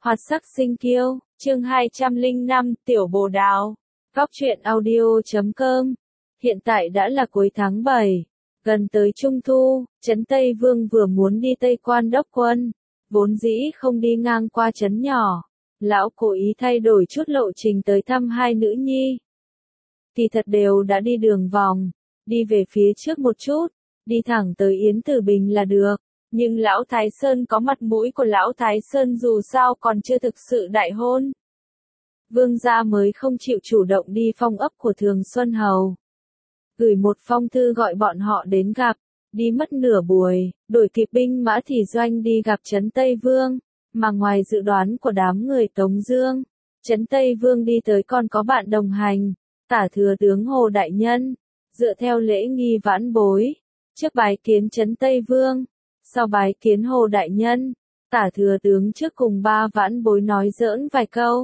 Hoạt sắc sinh kiêu, chương 205, Tiểu Bồ Đào. Góc truyện audio.com. Hiện tại đã là cuối tháng 7, gần tới Trung Thu, trấn Tây Vương vừa muốn đi Tây Quan đốc quân, vốn dĩ không đi ngang qua trấn nhỏ. Lão cố ý thay đổi chút lộ trình tới thăm hai nữ nhi. Kỳ thật đều đã đi đường vòng, đi về phía trước một chút, đi thẳng tới Yến Tử Bình là được. Nhưng Lão Thái Sơn có mặt mũi của Lão Thái Sơn dù sao còn chưa thực sự đại hôn. Vương gia mới không chịu chủ động đi phong ấp của Thường Xuân Hầu. Gửi một phong thư gọi bọn họ đến gặp, đi mất nửa buổi, đổi kịp binh mã thì doanh đi gặp trấn Tây Vương, mà ngoài dự đoán của đám người Tống Dương, trấn Tây Vương đi tới còn có bạn đồng hành, Tả Thừa tướng Hồ Đại Nhân, dựa theo lễ nghi vãn bối, trước bái kiến trấn Tây Vương. Sau bái kiến Hồ Đại Nhân, Tả Thừa tướng trước cùng ba vãn bối nói giỡn vài câu.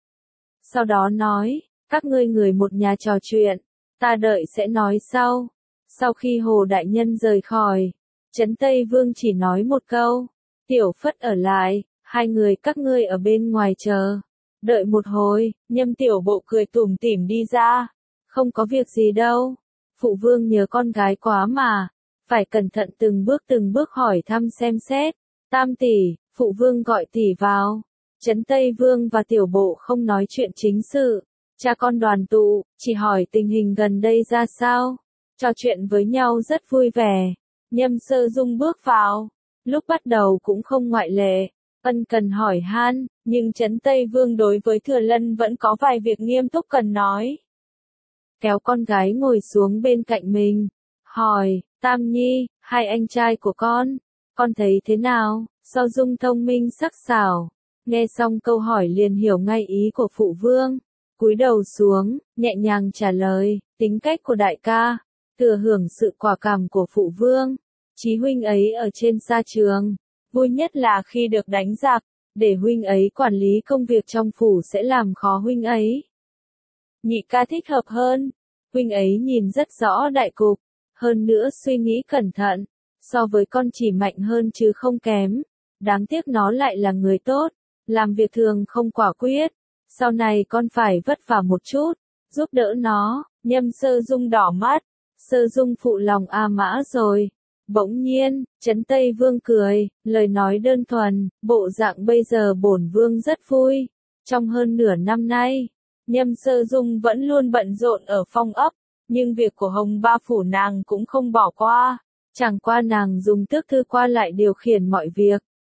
Sau đó nói, các ngươi người một nhà trò chuyện, ta đợi sẽ nói sau. Sau khi Hồ Đại Nhân rời khỏi, trấn Tây Vương chỉ nói một câu, Tiểu Phất ở lại, hai người các ngươi ở bên ngoài chờ. Đợi một hồi, Nhâm Tiểu Bộ cười tủm tỉm đi ra, không có việc gì đâu, Phụ Vương nhớ con gái quá mà. Phải cẩn thận từng bước hỏi thăm xem xét. Tam tỷ, Phụ Vương gọi tỷ vào. Trấn Tây Vương và Tiểu Bộ không nói chuyện chính sự. Cha con đoàn tụ, chỉ hỏi tình hình gần đây ra sao. Trò chuyện với nhau rất vui vẻ. Nhâm Sơ Dung bước vào. Lúc bắt đầu cũng không ngoại lệ. Ân cần hỏi han, nhưng Trấn Tây Vương đối với Thừa Lân vẫn có vài việc nghiêm túc cần nói. Kéo con gái ngồi xuống bên cạnh mình. Hỏi, Tam Nhi, hai anh trai của con thấy thế nào? Sao Dung thông minh sắc sảo, nghe xong câu hỏi liền hiểu ngay ý của Phụ Vương, cúi đầu xuống, nhẹ nhàng trả lời, tính cách của đại ca, thừa hưởng sự quả cảm của Phụ Vương, chí huynh ấy ở trên sa trường, vui nhất là khi được đánh giặc, để huynh ấy quản lý công việc trong phủ sẽ làm khó huynh ấy. Nhị ca thích hợp hơn, huynh ấy nhìn rất rõ đại cục. Hơn nữa suy nghĩ cẩn thận, so với con chỉ mạnh hơn chứ không kém. Đáng tiếc nó lại là người tốt, làm việc thường không quả quyết. Sau này con phải vất vả một chút, giúp đỡ nó. Nhâm Sơ Dung đỏ mắt, Sơ Dung phụ lòng A Mã rồi. Bỗng nhiên, trấn Tây Vương cười, lời nói đơn thuần, bộ dạng bây giờ bổn vương rất vui. Trong hơn nửa năm nay, Nhâm Sơ Dung vẫn luôn bận rộn ở phong ấp. Nhưng việc của Hồng Ba Phủ nàng cũng không bỏ qua, chẳng qua nàng dùng tước thư qua lại điều khiển mọi việc.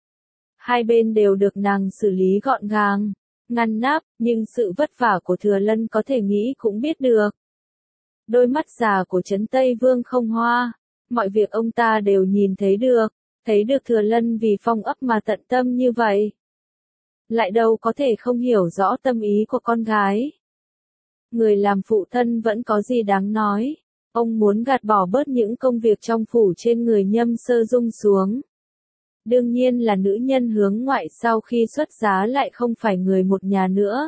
Hai bên đều được nàng xử lý gọn gàng, ngăn nắp, nhưng sự vất vả của Thừa Lân có thể nghĩ cũng biết được. Đôi mắt già của trấn Tây Vương không hoa, mọi việc ông ta đều nhìn thấy được Thừa Lân vì phong ấp mà tận tâm như vậy. Lại đâu có thể không hiểu rõ tâm ý của con gái. Người làm phụ thân vẫn có gì đáng nói. Ông muốn gạt bỏ bớt những công việc trong phủ trên người Nhâm Sơ Dung xuống. Đương nhiên là nữ nhân hướng ngoại sau khi xuất giá lại không phải người một nhà nữa.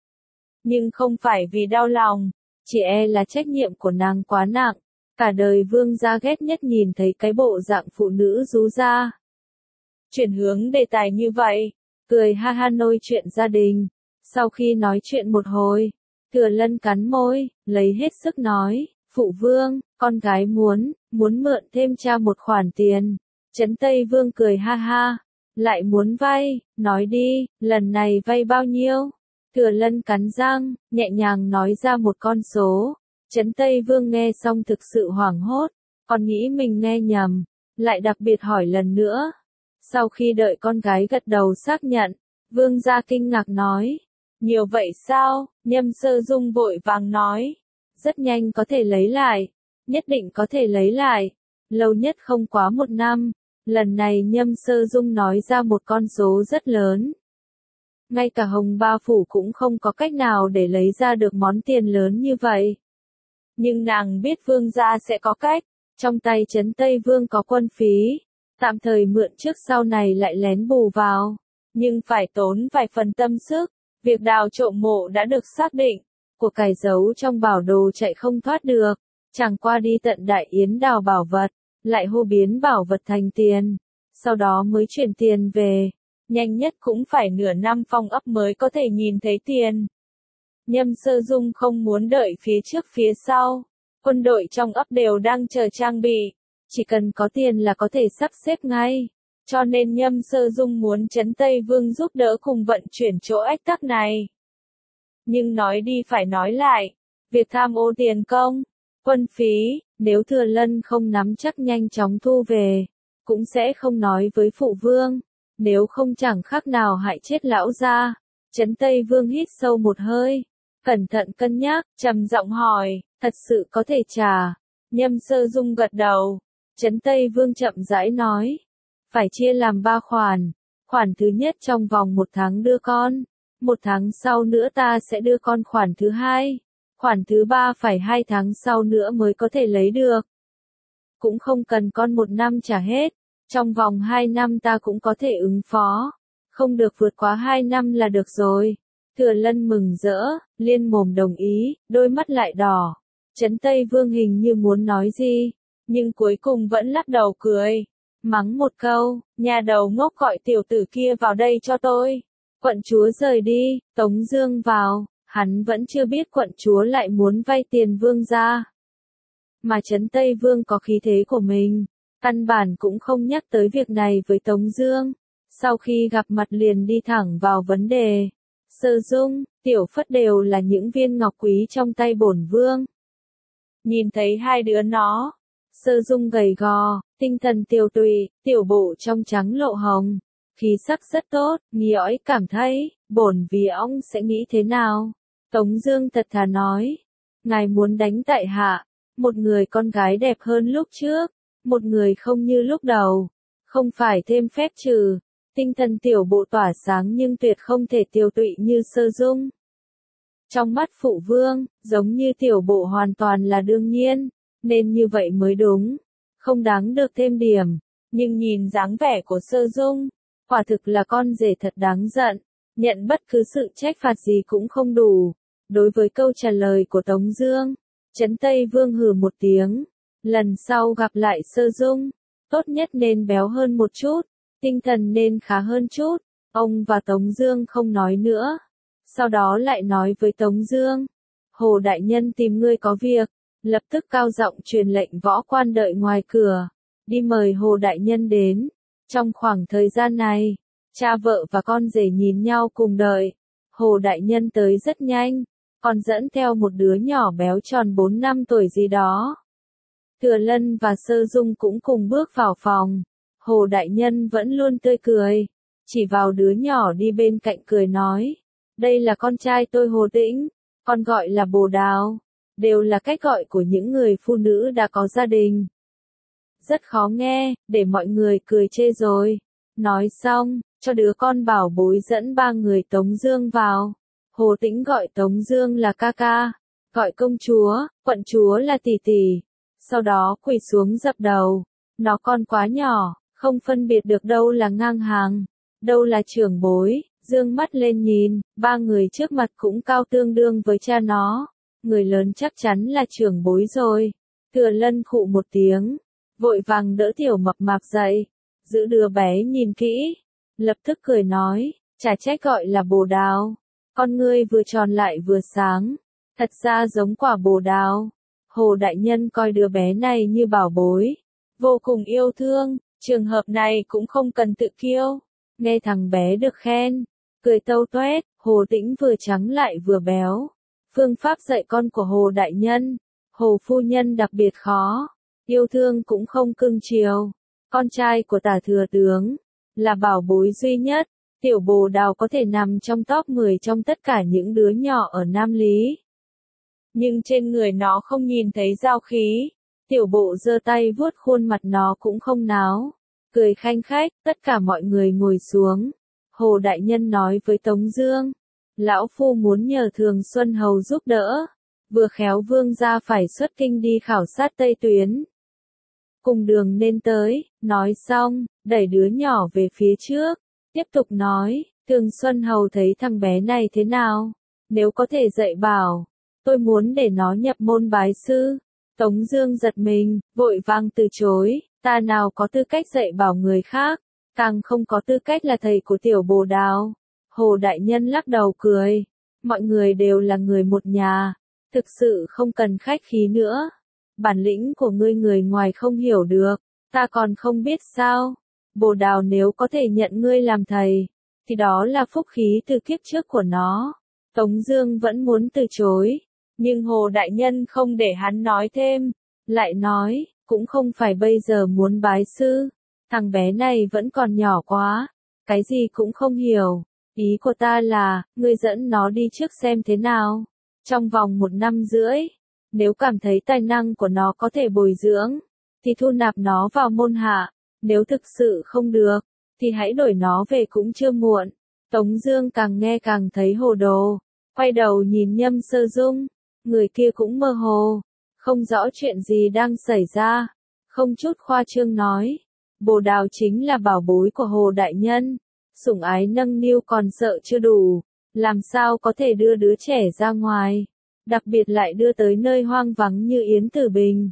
Nhưng không phải vì đau lòng, chỉ e là trách nhiệm của nàng quá nặng. Cả đời vương gia ghét nhất nhìn thấy cái bộ dạng phụ nữ rú ra. Chuyển hướng đề tài như vậy, cười ha ha nôi chuyện gia đình. Sau khi nói chuyện một hồi, Thừa Lân cắn môi, lấy hết sức nói, Phụ Vương, con gái muốn mượn thêm cha một khoản tiền. Trấn Tây Vương cười ha ha, lại muốn vay, nói đi, lần này vay bao nhiêu? Thừa Lân cắn răng, nhẹ nhàng nói ra một con số. Trấn Tây Vương nghe xong thực sự hoảng hốt, còn nghĩ mình nghe nhầm, lại đặc biệt hỏi lần nữa. Sau khi đợi con gái gật đầu xác nhận, Vương gia kinh ngạc nói. Nhiều vậy sao? Nhâm Sơ Dung vội vàng nói. Rất nhanh có thể lấy lại. Nhất định có thể lấy lại. Lâu nhất không quá 1 năm. Lần này Nhâm Sơ Dung nói ra một con số rất lớn. Ngay cả Hồng Ba Phủ cũng không có cách nào để lấy ra được món tiền lớn như vậy. Nhưng nàng biết vương gia sẽ có cách. Trong tay trấn Tây Vương có quân phí. Tạm thời mượn trước sau này lại lén bù vào. Nhưng phải tốn vài phần tâm sức. Việc đào trộm mộ đã được xác định, của cải giấu trong bảo đồ chạy không thoát được, chẳng qua đi tận Đại Yến đào bảo vật, lại hô biến bảo vật thành tiền, sau đó mới chuyển tiền về. nhanh nhất cũng phải nửa năm phong ấp mới có thể nhìn thấy tiền. Nhâm Sơ Dung không muốn đợi phía trước phía sau, quân đội trong ấp đều đang chờ trang bị, chỉ cần có tiền là có thể sắp xếp ngay, cho nên Nhâm Sơ Dung muốn Trấn Tây Vương giúp đỡ cùng vận chuyển chỗ ách tắc này. Nhưng nói đi phải nói lại, việc tham ô tiền công, quân phí, nếu Thừa Lân không nắm chắc nhanh chóng thu về, cũng sẽ không nói với phụ vương, nếu không chẳng khác nào hại chết lão gia. Trấn Tây Vương hít sâu một hơi, cẩn thận cân nhắc, trầm giọng hỏi, thật sự có thể trả? Nhâm Sơ Dung gật đầu. Trấn Tây Vương chậm rãi nói, phải chia làm 3 khoản, khoản thứ nhất trong vòng 1 tháng đưa con, 1 tháng sau nữa ta sẽ đưa con khoản thứ hai, khoản thứ 3 phải 2 tháng sau nữa mới có thể lấy được. Cũng không cần con 1 năm trả hết, trong vòng 2 năm ta cũng có thể ứng phó, không được vượt quá 2 năm là được rồi. Thừa Lân mừng rỡ, liên mồm đồng ý, đôi mắt lại đỏ. Trấn Tây Vương hình như muốn nói gì, nhưng cuối cùng vẫn lắc đầu cười, mắng một câu, nhà đầu ngốc gọi tiểu tử kia vào đây cho tôi. Quận chúa rời đi, Tống Dương vào, hắn vẫn chưa biết quận chúa lại muốn vay tiền vương gia. Mà Trấn Tây Vương có khí thế của mình, căn bản cũng không nhắc tới việc này với Tống Dương. Sau khi gặp mặt liền đi thẳng vào vấn đề. Sơ Dung, Tiểu Phất đều là những viên ngọc quý trong tay bổn vương. Nhìn thấy hai đứa nó, Sơ Dung gầy gò, tinh thần tiều tụy, tiểu bộ trong trắng lộ hồng, khí sắc rất tốt, Nghi Ói cảm thấy, bổn vì ông sẽ nghĩ thế nào? Tống Dương thật thà nói, ngài muốn đánh tại hạ, một người con gái đẹp hơn lúc trước, một người không như lúc đầu, không phải thêm phép trừ. Tinh thần tiểu bộ tỏa sáng nhưng tuyệt không thể tiều tụy như Sơ Dung. Trong mắt phụ vương, giống như tiểu bộ hoàn toàn là đương nhiên, nên như vậy mới đúng, không đáng được thêm điểm. Nhưng nhìn dáng vẻ của Sơ Dung, quả thực là con rể thật đáng giận, nhận bất cứ sự trách phạt gì cũng không đủ. Đối với câu trả lời của Tống Dương, Trấn Tây Vương hừ một tiếng, lần sau gặp lại Sơ Dung, tốt nhất nên béo hơn một chút, tinh thần nên khá hơn chút. Ông và Tống Dương không nói nữa. Sau đó lại nói với Tống Dương, Hồ đại nhân tìm ngươi có việc, lập tức cao giọng truyền lệnh võ quan đợi ngoài cửa, đi mời Hồ đại nhân đến. Trong khoảng thời gian này, cha vợ và con rể nhìn nhau cùng đợi. Hồ đại nhân tới rất nhanh, còn dẫn theo một đứa nhỏ béo tròn 4 năm tuổi gì đó. Thừa Lân và Sơ Dung cũng cùng bước vào phòng. Hồ đại nhân vẫn luôn tươi cười, chỉ vào đứa nhỏ đi bên cạnh cười nói, đây là con trai tôi Hồ Tĩnh, con gọi là Bồ Đào, đều là cách gọi của những người phụ nữ đã có gia đình. Rất khó nghe, để mọi người cười chê rồi. Nói xong, cho đứa con bảo bối dẫn 3 người Tống Dương vào. Hồ Tĩnh gọi Tống Dương là ca ca, gọi công chúa, quận chúa là tỷ tỷ. Sau đó quỳ xuống dập đầu. Nó con quá nhỏ, không phân biệt được đâu là ngang hàng, đâu là trưởng bối. Dương mắt lên nhìn, 3 người trước mặt cũng cao tương đương với cha nó. Người lớn chắc chắn là trưởng bối rồi. Thừa Lân khụ một tiếng, vội vàng đỡ tiểu mập mạp dậy, giữ đứa bé nhìn kỹ, lập tức cười nói, chả trách gọi là Bồ Đào, con ngươi vừa tròn lại vừa sáng, thật ra giống quả bồ đào. Hồ đại nhân coi đứa bé này như bảo bối, vô cùng yêu thương, trường hợp này cũng không cần tự kiêu. Nghe thằng bé được khen, cười tâu toét. Hồ Tĩnh vừa trắng lại vừa béo. Phương pháp dạy con của Hồ đại nhân, Hồ phu nhân đặc biệt khó, yêu thương cũng không cưng chiều. Con trai của Tả thừa tướng là bảo bối duy nhất. Tiểu Bồ Đào có thể nằm trong top 10 trong tất cả những đứa nhỏ ở Nam Lý. Nhưng trên người nó không nhìn thấy dao khí. Tiểu bộ giơ tay vuốt khuôn mặt nó cũng không náo, cười khanh khách. Tất cả mọi người ngồi xuống. Hồ đại nhân nói với Tống Dương, lão phu muốn nhờ Thường Xuân Hầu giúp đỡ, vừa khéo vương gia phải xuất kinh đi khảo sát Tây Tuyến, cùng đường nên tới. Nói xong, đẩy đứa nhỏ về phía trước, tiếp tục nói, Thường Xuân Hầu thấy thằng bé này thế nào? Nếu có thể dạy bảo, tôi muốn để nó nhập môn bái sư. Tống Dương giật mình, vội vàng từ chối, ta nào có tư cách dạy bảo người khác, càng không có tư cách là thầy của tiểu Bồ Đào. Hồ Đại Nhân lắc đầu cười, mọi người đều là người một nhà, thực sự không cần khách khí nữa. Bản lĩnh của ngươi người ngoài không hiểu được, ta còn không biết sao. Bồ Đào nếu có thể nhận ngươi làm thầy, thì đó là phúc khí từ kiếp trước của nó. Tống Dương vẫn muốn từ chối, nhưng Hồ Đại Nhân không để hắn nói thêm, lại nói, cũng không phải bây giờ muốn bái sư, thằng bé này vẫn còn nhỏ quá, cái gì cũng không hiểu. Ý của ta là, ngươi dẫn nó đi trước xem thế nào. Trong vòng 1 năm rưỡi, nếu cảm thấy tài năng của nó có thể bồi dưỡng, thì thu nạp nó vào môn hạ. Nếu thực sự không được, thì hãy đổi nó về cũng chưa muộn. Tống Dương càng nghe càng thấy hồ đồ, quay đầu nhìn Nhâm Sơ Dung, người kia cũng mơ hồ, không rõ chuyện gì đang xảy ra, không chút khoa trương nói, Bồ Đào chính là bảo bối của Hồ Đại Nhân, sủng ái nâng niu còn sợ chưa đủ, làm sao có thể đưa đứa trẻ ra ngoài, đặc biệt lại đưa tới nơi hoang vắng như Yến Tử Bình.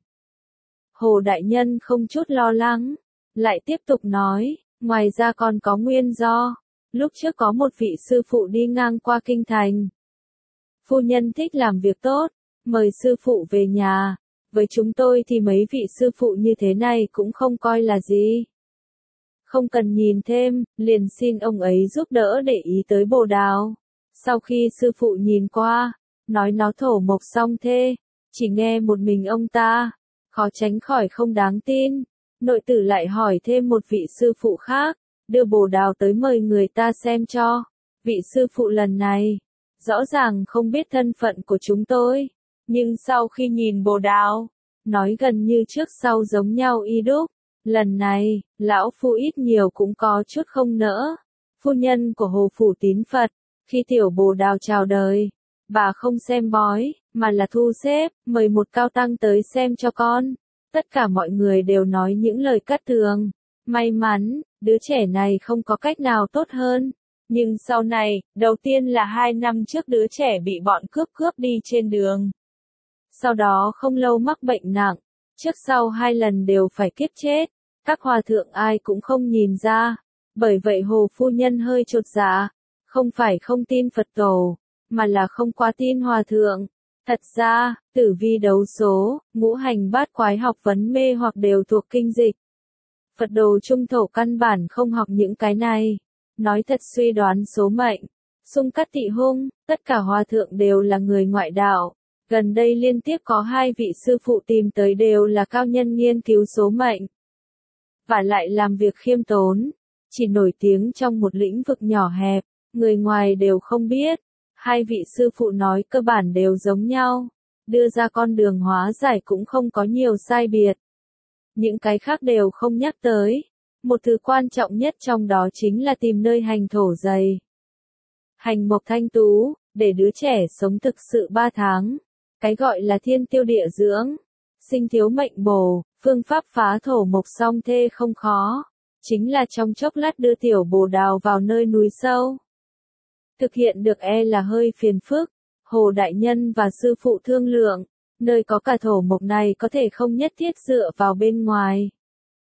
Hồ Đại Nhân không chút lo lắng, lại tiếp tục nói, ngoài ra còn có nguyên do. Lúc trước có một vị sư phụ đi ngang qua kinh thành. Phu nhân thích làm việc tốt, mời sư phụ về nhà. Với chúng tôi thì mấy vị sư phụ như thế này cũng không coi là gì. Không cần nhìn thêm, liền xin ông ấy giúp đỡ để ý tới Bồ Đào. Sau khi sư phụ nhìn qua, nói nó thổ mộc song thê, chỉ nghe một mình ông ta, khó tránh khỏi không đáng tin. Nội tử lại hỏi thêm một vị sư phụ khác, đưa Bồ Đào tới mời người ta xem cho. Vị sư phụ lần này, rõ ràng không biết thân phận của chúng tôi, nhưng sau khi nhìn Bồ Đào, nói gần như trước sau giống nhau y đúc. Lần này, lão phu ít nhiều cũng có chút không nỡ. Phu nhân của Hồ Phủ Tín Phật, khi tiểu Bồ Đào chào đời, bà không xem bói, mà là thu xếp, mời một cao tăng tới xem cho con. Tất cả mọi người đều nói những lời cát tường. May mắn, đứa trẻ này không có cách nào tốt hơn. Nhưng sau này, đầu tiên là 2 năm trước đứa trẻ bị bọn cướp đi trên đường. Sau đó không lâu mắc bệnh nặng, trước sau 2 lần đều phải kiếp chết. Các hòa thượng ai cũng không nhìn ra. Bởi vậy Hồ phu nhân hơi chột dạ, không phải không tin Phật tổ, mà là không quá tin hòa thượng. Thật ra, tử vi đấu số, ngũ hành bát quái học vấn mê hoặc đều thuộc kinh dịch. Phật đồ trung thổ căn bản không học những cái này. Nói thật suy đoán số mệnh, xung cát tị hung, tất cả hòa thượng đều là người ngoại đạo. Gần đây liên tiếp có 2 vị sư phụ tìm tới đều là cao nhân nghiên cứu số mệnh. Và lại làm việc khiêm tốn, chỉ nổi tiếng trong một lĩnh vực nhỏ hẹp, người ngoài đều không biết. 2 vị sư phụ nói cơ bản đều giống nhau, đưa ra con đường hóa giải cũng không có nhiều sai biệt. Những cái khác đều không nhắc tới. Một thứ quan trọng nhất trong đó chính là tìm nơi hành thổ dày. Hành mộc thanh tú, để đứa trẻ sống thực sự 3 tháng. Cái gọi là thiên tiêu địa dưỡng, sinh thiếu mệnh bổ, phương pháp phá thổ mộc song thê không khó. Chính là trong chốc lát đưa tiểu Bồ Đào vào nơi núi sâu. Thực hiện được là hơi phiền phức. Hồ Đại Nhân và sư phụ thương lượng, nơi có cả thổ mộc này có thể không nhất thiết dựa vào bên ngoài.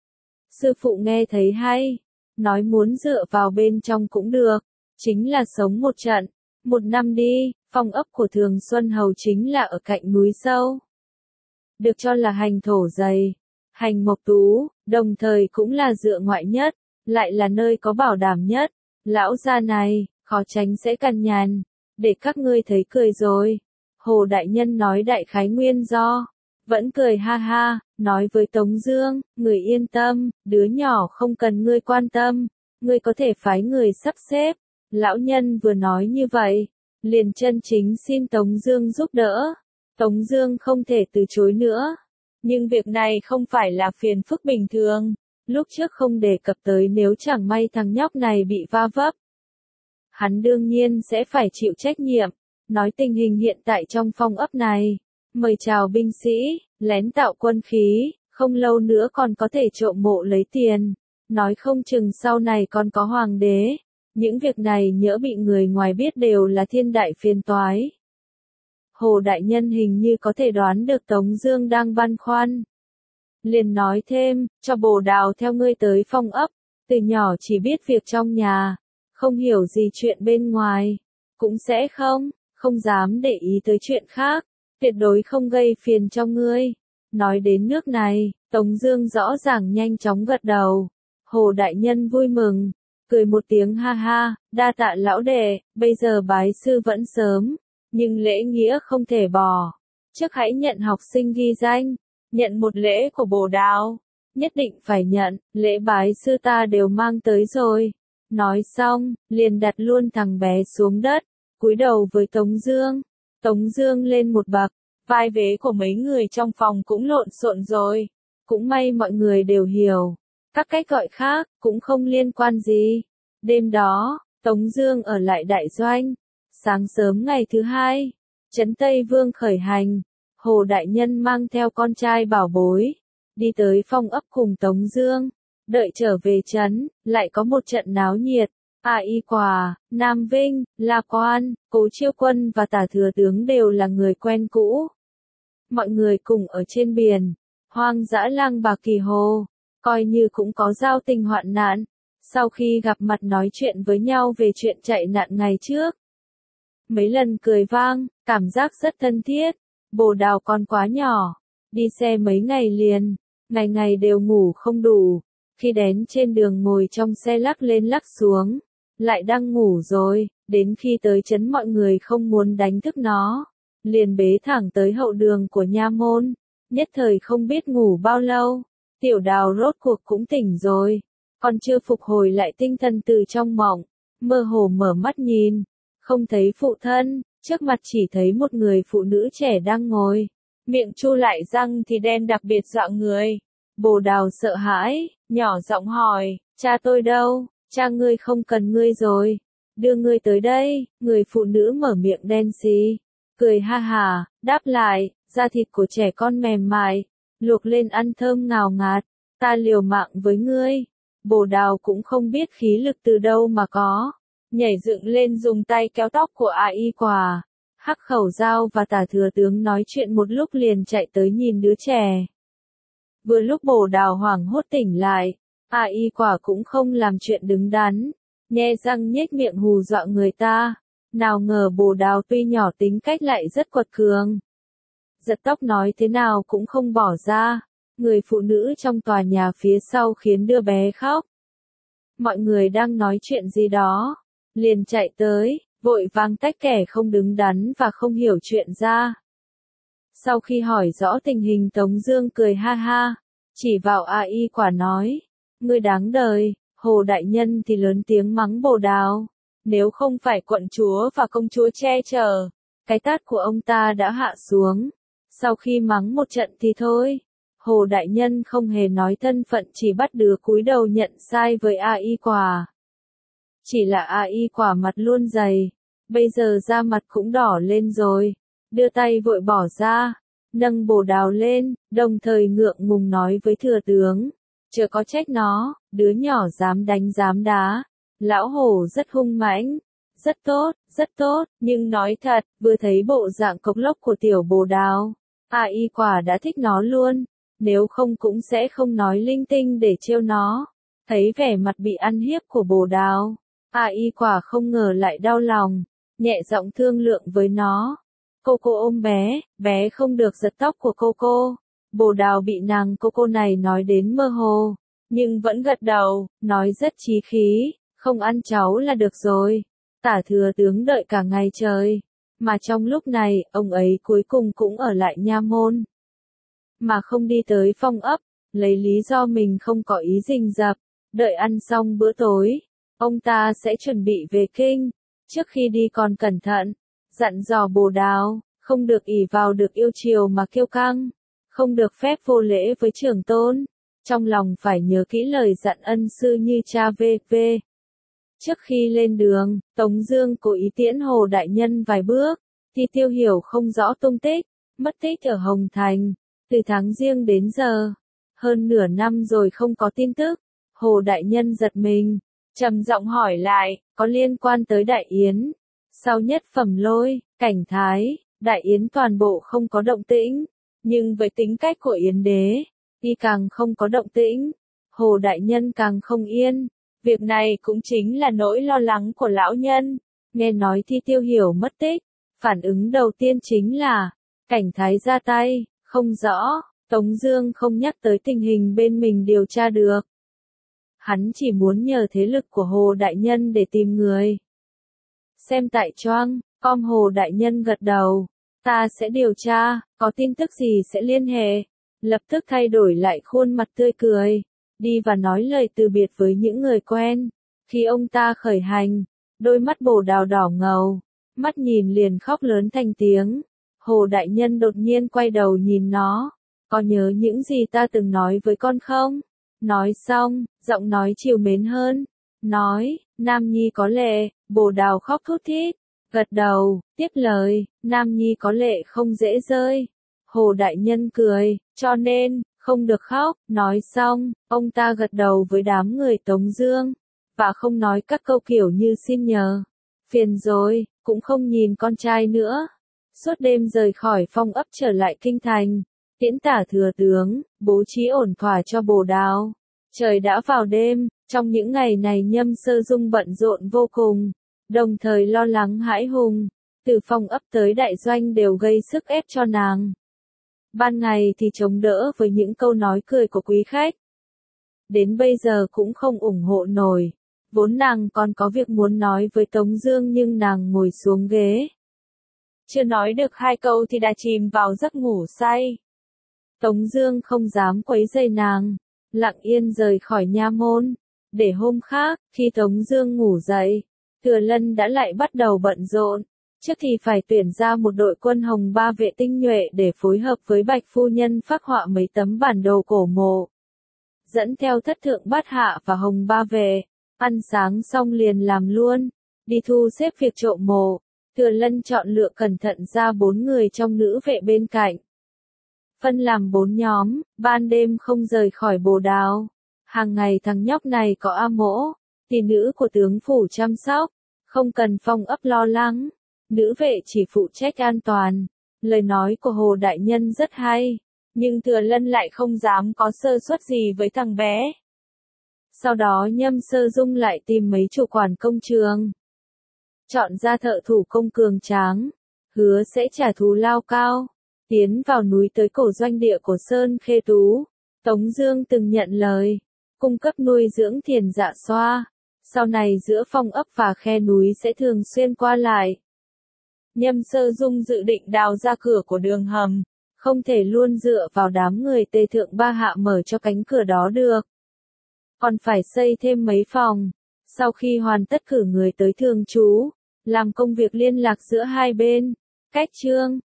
Sư phụ nghe thấy hay, nói muốn dựa vào bên trong cũng được, chính là sống một trận, 1 năm đi. Phong ốc của Thường Xuân Hầu chính là ở cạnh núi sâu. Được cho là hành thổ dày, hành mộc tú, đồng thời cũng là dựa ngoại nhất, lại là nơi có bảo đảm nhất. Lão gia này, khó tránh sẽ cằn nhằn, để các ngươi thấy cười rồi. Hồ Đại Nhân nói đại khái nguyên do, vẫn cười ha ha, nói với Tống Dương, người yên tâm, đứa nhỏ không cần ngươi quan tâm, ngươi có thể phái người sắp xếp. Lão nhân vừa nói như vậy, liền chân chính xin Tống Dương giúp đỡ. Tống Dương không thể từ chối nữa. Nhưng việc này không phải là phiền phức bình thường. Lúc trước không đề cập tới nếu chẳng may thằng nhóc này bị va vấp. Hắn đương nhiên sẽ phải chịu trách nhiệm. Nói tình hình hiện tại trong phong ấp này. Mời chào binh sĩ, lén tạo quân khí, không lâu nữa còn có thể trộm mộ lấy tiền. Nói không chừng sau này còn có hoàng đế. Những việc này nhỡ bị người ngoài biết đều là thiên đại phiền toái. Hồ Đại Nhân hình như có thể đoán được Tống Dương đang băn khoăn. Liền nói thêm, cho Bồ Đào theo ngươi tới phong ấp, từ nhỏ chỉ biết việc trong nhà, không hiểu gì chuyện bên ngoài, cũng sẽ không dám để ý tới chuyện khác, tuyệt đối không gây phiền cho ngươi. Nói đến nước này, Tống Dương rõ ràng nhanh chóng gật đầu. Hồ đại nhân vui mừng, cười một tiếng ha ha, đa tạ lão đệ, bây giờ bái sư vẫn sớm, nhưng lễ nghĩa không thể bỏ. Trước hãy nhận học sinh ghi danh, nhận một lễ của Bồ Đào, nhất định phải nhận, lễ bái sư ta đều mang tới rồi. Nói xong, liền đặt luôn thằng bé xuống đất, cúi đầu với Tống Dương. Tống Dương lên một bậc, vai vế của mấy người trong phòng cũng lộn xộn rồi. Cũng may mọi người đều hiểu, các cách gọi khác cũng không liên quan gì. Đêm đó, Tống Dương ở lại đại doanh. Sáng sớm ngày thứ hai, trấn Tây Vương khởi hành, Hồ đại nhân mang theo con trai bảo bối, đi tới phong ấp cùng Tống Dương. Đợi trở về trấn, lại có một trận náo nhiệt. Y Quả, Nam Vinh, La Quan, Cố Chiêu Quân và Tả Thừa Tướng đều là người quen cũ. Mọi người cùng ở trên biển, hoang dã Lang Bạc Kỳ Hồ, coi như cũng có giao tình hoạn nạn. Sau khi gặp mặt nói chuyện với nhau về chuyện chạy nạn ngày trước, mấy lần cười vang, cảm giác rất thân thiết. Bồ Đào còn quá nhỏ, đi xe mấy ngày liền, ngày ngày đều ngủ không đủ. Khi đến trên đường ngồi trong xe lắc lên lắc xuống, lại đang ngủ rồi. Đến khi tới trấn mọi người không muốn đánh thức nó, liền bế thẳng tới hậu đường của nha môn. Nhất thời không biết ngủ bao lâu, Tiểu Đào rốt cuộc cũng tỉnh rồi, còn chưa phục hồi lại tinh thần từ trong mộng, mơ hồ mở mắt nhìn, không thấy phụ thân, trước mặt chỉ thấy một người phụ nữ trẻ đang ngồi, miệng chu lại răng thì đen đặc biệt dọa người. Bồ Đào sợ hãi, nhỏ giọng hỏi, cha tôi đâu? Cha ngươi không cần ngươi rồi, đưa ngươi tới đây. Người phụ nữ mở miệng đen xì, cười ha hà, đáp lại, da thịt của trẻ con mềm mại, luộc lên ăn thơm ngào ngạt, ta liều mạng với ngươi. Bồ Đào cũng không biết khí lực từ đâu mà có, nhảy dựng lên dùng tay kéo tóc của Y Quả. Hắc Khẩu Giao và Tả Thừa Tướng nói chuyện một lúc liền chạy tới nhìn đứa trẻ. Vừa lúc Bồ Đào hoảng hốt tỉnh lại, Y Quả cũng không làm chuyện đứng đắn, nhe răng nhếch miệng hù dọa người ta. Nào ngờ Bồ Đào tuy nhỏ tính cách lại rất quật cường. Giật tóc nói thế nào cũng không bỏ ra. Người phụ nữ trong tòa nhà phía sau khiến đứa bé khóc. Mọi người đang nói chuyện gì đó, liền chạy tới, vội vàng tách kẻ không đứng đắn và không hiểu chuyện ra. Sau khi hỏi rõ tình hình, Tống Dương cười ha ha, chỉ vào Y Quả nói, ngươi đáng đời. Hồ đại nhân thì lớn tiếng mắng Bồ Đào, nếu không phải quận chúa và công chúa che chở, cái tát của ông ta đã hạ xuống. Sau khi mắng một trận thì thôi, Hồ đại nhân không hề nói thân phận, chỉ bắt đứa cúi đầu nhận sai với Y Quả. Chỉ là Y Quả mặt luôn dày, bây giờ da mặt cũng đỏ lên rồi, đưa tay vội bỏ ra, nâng Bồ Đào lên, đồng thời ngượng ngùng nói với Thừa Tướng, chớ có trách nó, đứa nhỏ dám đánh dám đá. Lão Hổ rất hung mãnh, rất tốt, nhưng nói thật, vừa thấy bộ dạng cộc lốc của tiểu Bồ Đào, Y Quả đã thích nó luôn, nếu không cũng sẽ không nói linh tinh để trêu nó. Thấy vẻ mặt bị ăn hiếp của Bồ Đào, Y Quả không ngờ lại đau lòng, nhẹ giọng thương lượng với nó. Cô ôm bé, bé không được giật tóc của cô. Bồ Đào bị nàng cô này nói đến mơ hồ, nhưng vẫn gật đầu, nói rất chí khí, không ăn cháu là được rồi. Tả Thừa Tướng đợi cả ngày trời, mà trong lúc này, ông ấy cuối cùng cũng ở lại nha môn, mà không đi tới phong ấp, lấy lý do mình không có ý rình rập. Đợi ăn xong bữa tối, ông ta sẽ chuẩn bị về kinh. Trước khi đi còn cẩn thận, dặn dò Bồ Đào, không được ỷ vào được yêu chiều mà kiêu căng, không được phép vô lễ với trưởng tôn. Trong lòng phải nhớ kỹ lời dặn ân sư như cha v.v. Trước khi lên đường, Tống Dương cố ý tiễn Hồ đại nhân vài bước, thì Tiêu Hiểu không rõ tung tích, mất tích ở Hồng Thành, từ tháng Giêng đến giờ, hơn nửa năm rồi không có tin tức. Hồ đại nhân giật mình, trầm giọng hỏi lại, có liên quan tới Đại Yến? Sau nhất phẩm lôi, cảnh thái, Đại Yến toàn bộ không có động tĩnh, nhưng với tính cách của Yến đế, y càng không có động tĩnh. Hồ đại nhân càng không yên, Việc này cũng chính là nỗi lo lắng của lão nhân. Nghe nói Thi Tiêu Hiểu mất tích, phản ứng đầu tiên chính là, cảnh thái ra tay, không rõ, Tống Dương không nhắc tới tình hình bên mình điều tra được. Hắn chỉ muốn nhờ thế lực của Hồ Đại Nhân để tìm người. Xem tại choang, Hồ Đại Nhân gật đầu, ta sẽ điều tra, có tin tức gì sẽ liên hệ. Lập tức thay đổi lại khuôn mặt tươi cười, đi và nói lời từ biệt với những người quen. Khi ông ta khởi hành, đôi mắt Bồ Đào đỏ ngầu, mắt nhìn liền khóc lớn thành tiếng. Hồ Đại Nhân đột nhiên quay đầu nhìn nó, có nhớ những gì ta từng nói với con không? Nói xong, giọng nói trìu mến hơn, nói, Nam Nhi có lệ. Bồ Đào khóc thút thít, gật đầu, tiếp lời, Nam Nhi có lệ không dễ rơi. Hồ Đại Nhân cười, cho nên, không được khóc. Nói xong, ông ta gật đầu với đám người Tống Dương, và không nói các câu kiểu như xin nhờ, phiền rồi, cũng không nhìn con trai nữa. Suốt đêm rời khỏi Phong ấp trở lại kinh thành, tiễn tả thừa tướng, bố trí ổn thỏa cho Bồ Đào. Trời đã vào đêm, trong những ngày này Nhâm Sơ Dung bận rộn vô cùng, đồng thời lo lắng hãi hùng, từ Phong ấp tới đại doanh đều gây sức ép cho nàng. Ban ngày thì chống đỡ với những câu nói cười của quý khách. Đến bây giờ cũng không ủng hộ nổi. Vốn nàng còn có việc muốn nói với Tống Dương nhưng nàng ngồi xuống ghế. Chưa nói được 2 câu thì đã chìm vào giấc ngủ say. Tống Dương không dám quấy rầy nàng, lặng yên rời khỏi nha môn. Để hôm khác, khi Tống Dương ngủ dậy, Thừa Lân đã lại bắt đầu bận rộn. Trước thì phải tuyển ra một đội quân Hồng Ba vệ tinh nhuệ để phối hợp với Bạch phu nhân phác họa mấy tấm bản đồ cổ mộ. Dẫn theo Thất Thượng Bát Hạ và Hồng Ba vệ, ăn sáng xong liền làm luôn, đi thu xếp việc trộm mộ. Thừa Lân chọn lựa cẩn thận ra 4 người trong nữ vệ bên cạnh. Phân làm 4 nhóm, ban đêm không rời khỏi Bồ Đào. Hàng ngày thằng nhóc này có A Mỗ, tỷ nữ của tướng phủ chăm sóc, không cần Phong ấp lo lắng. Nữ vệ chỉ phụ trách an toàn. Lời nói của Hồ Đại Nhân rất hay, nhưng Thừa Lân lại không dám có sơ suất gì với thằng bé. Sau đó Nhâm Sơ Dung lại tìm mấy chủ quản công trường, chọn ra thợ thủ công cường tráng, hứa sẽ trả thù lao cao. Tiến vào núi tới cổ doanh địa của Sơn Khê Tú, Tống Dương từng nhận lời, cung cấp nuôi dưỡng Thiền Dạ Xoa. Sau này giữa Phong ấp và khe núi sẽ thường xuyên qua lại. Nhâm Sơ Dung dự định đào ra cửa của đường hầm, không thể luôn dựa vào đám người Tề Thượng Ba Hạ mở cho cánh cửa đó được. Còn phải xây thêm mấy phòng. Sau khi hoàn tất cử người tới thường trú, làm công việc liên lạc giữa hai bên. Cách chương